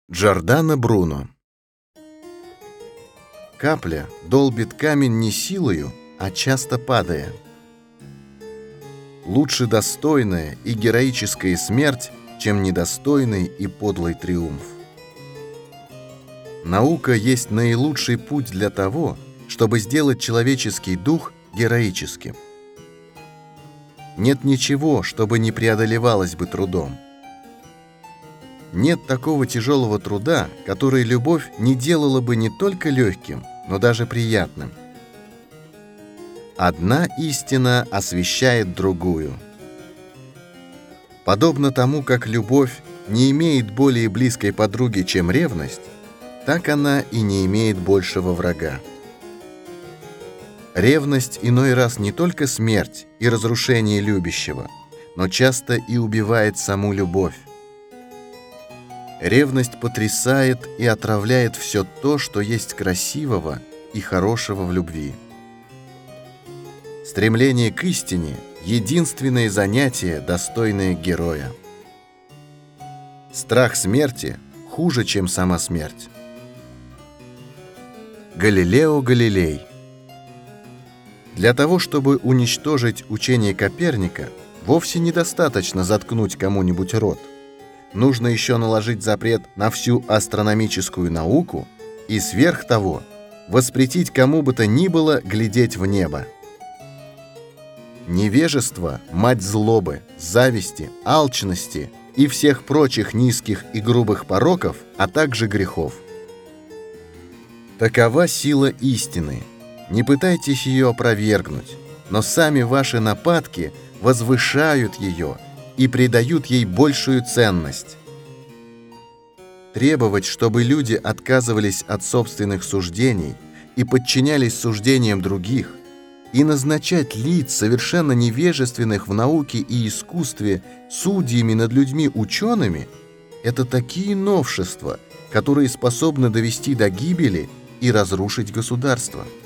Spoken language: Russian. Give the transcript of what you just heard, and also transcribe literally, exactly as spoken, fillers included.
Джордано Бруно. Капля долбит камень не силою, а часто падая. Лучше достойная и героическая смерть, чем недостойный и подлый триумф. Наука есть наилучший путь для того, чтобы сделать человеческий дух героическим. Нет ничего, чтобы не преодолевалось бы трудом. Нет такого тяжелого труда, который любовь не делала бы не только легким, но даже приятным. Одна истина освещает другую. Подобно тому, как любовь не имеет более близкой подруги, чем ревность, так она и не имеет большего врага. Ревность иной раз не только смерть и разрушение любящего, но часто и убивает саму любовь. Ревность потрясает и отравляет все то, что есть красивого и хорошего в любви. Стремление к истине – единственное занятие, достойное героя. Страх смерти хуже, чем сама смерть. Галилео Галилей. Для того, чтобы уничтожить учение Коперника, вовсе недостаточно заткнуть кому-нибудь рот. Нужно еще наложить запрет на всю астрономическую науку и, сверх того, воспретить кому бы то ни было глядеть в небо. Невежество – мать злобы, зависти, алчности и всех прочих низких и грубых пороков, а также грехов. Такова сила истины. Не пытайтесь ее опровергнуть, но сами ваши нападки возвышают ее и придают ей большую ценность. Требовать, чтобы люди отказывались от собственных суждений и подчинялись суждениям других, и назначать лиц, совершенно невежественных в науке и искусстве, судьями над людьми учеными, это такие новшества, которые способны довести до гибели и разрушить государство.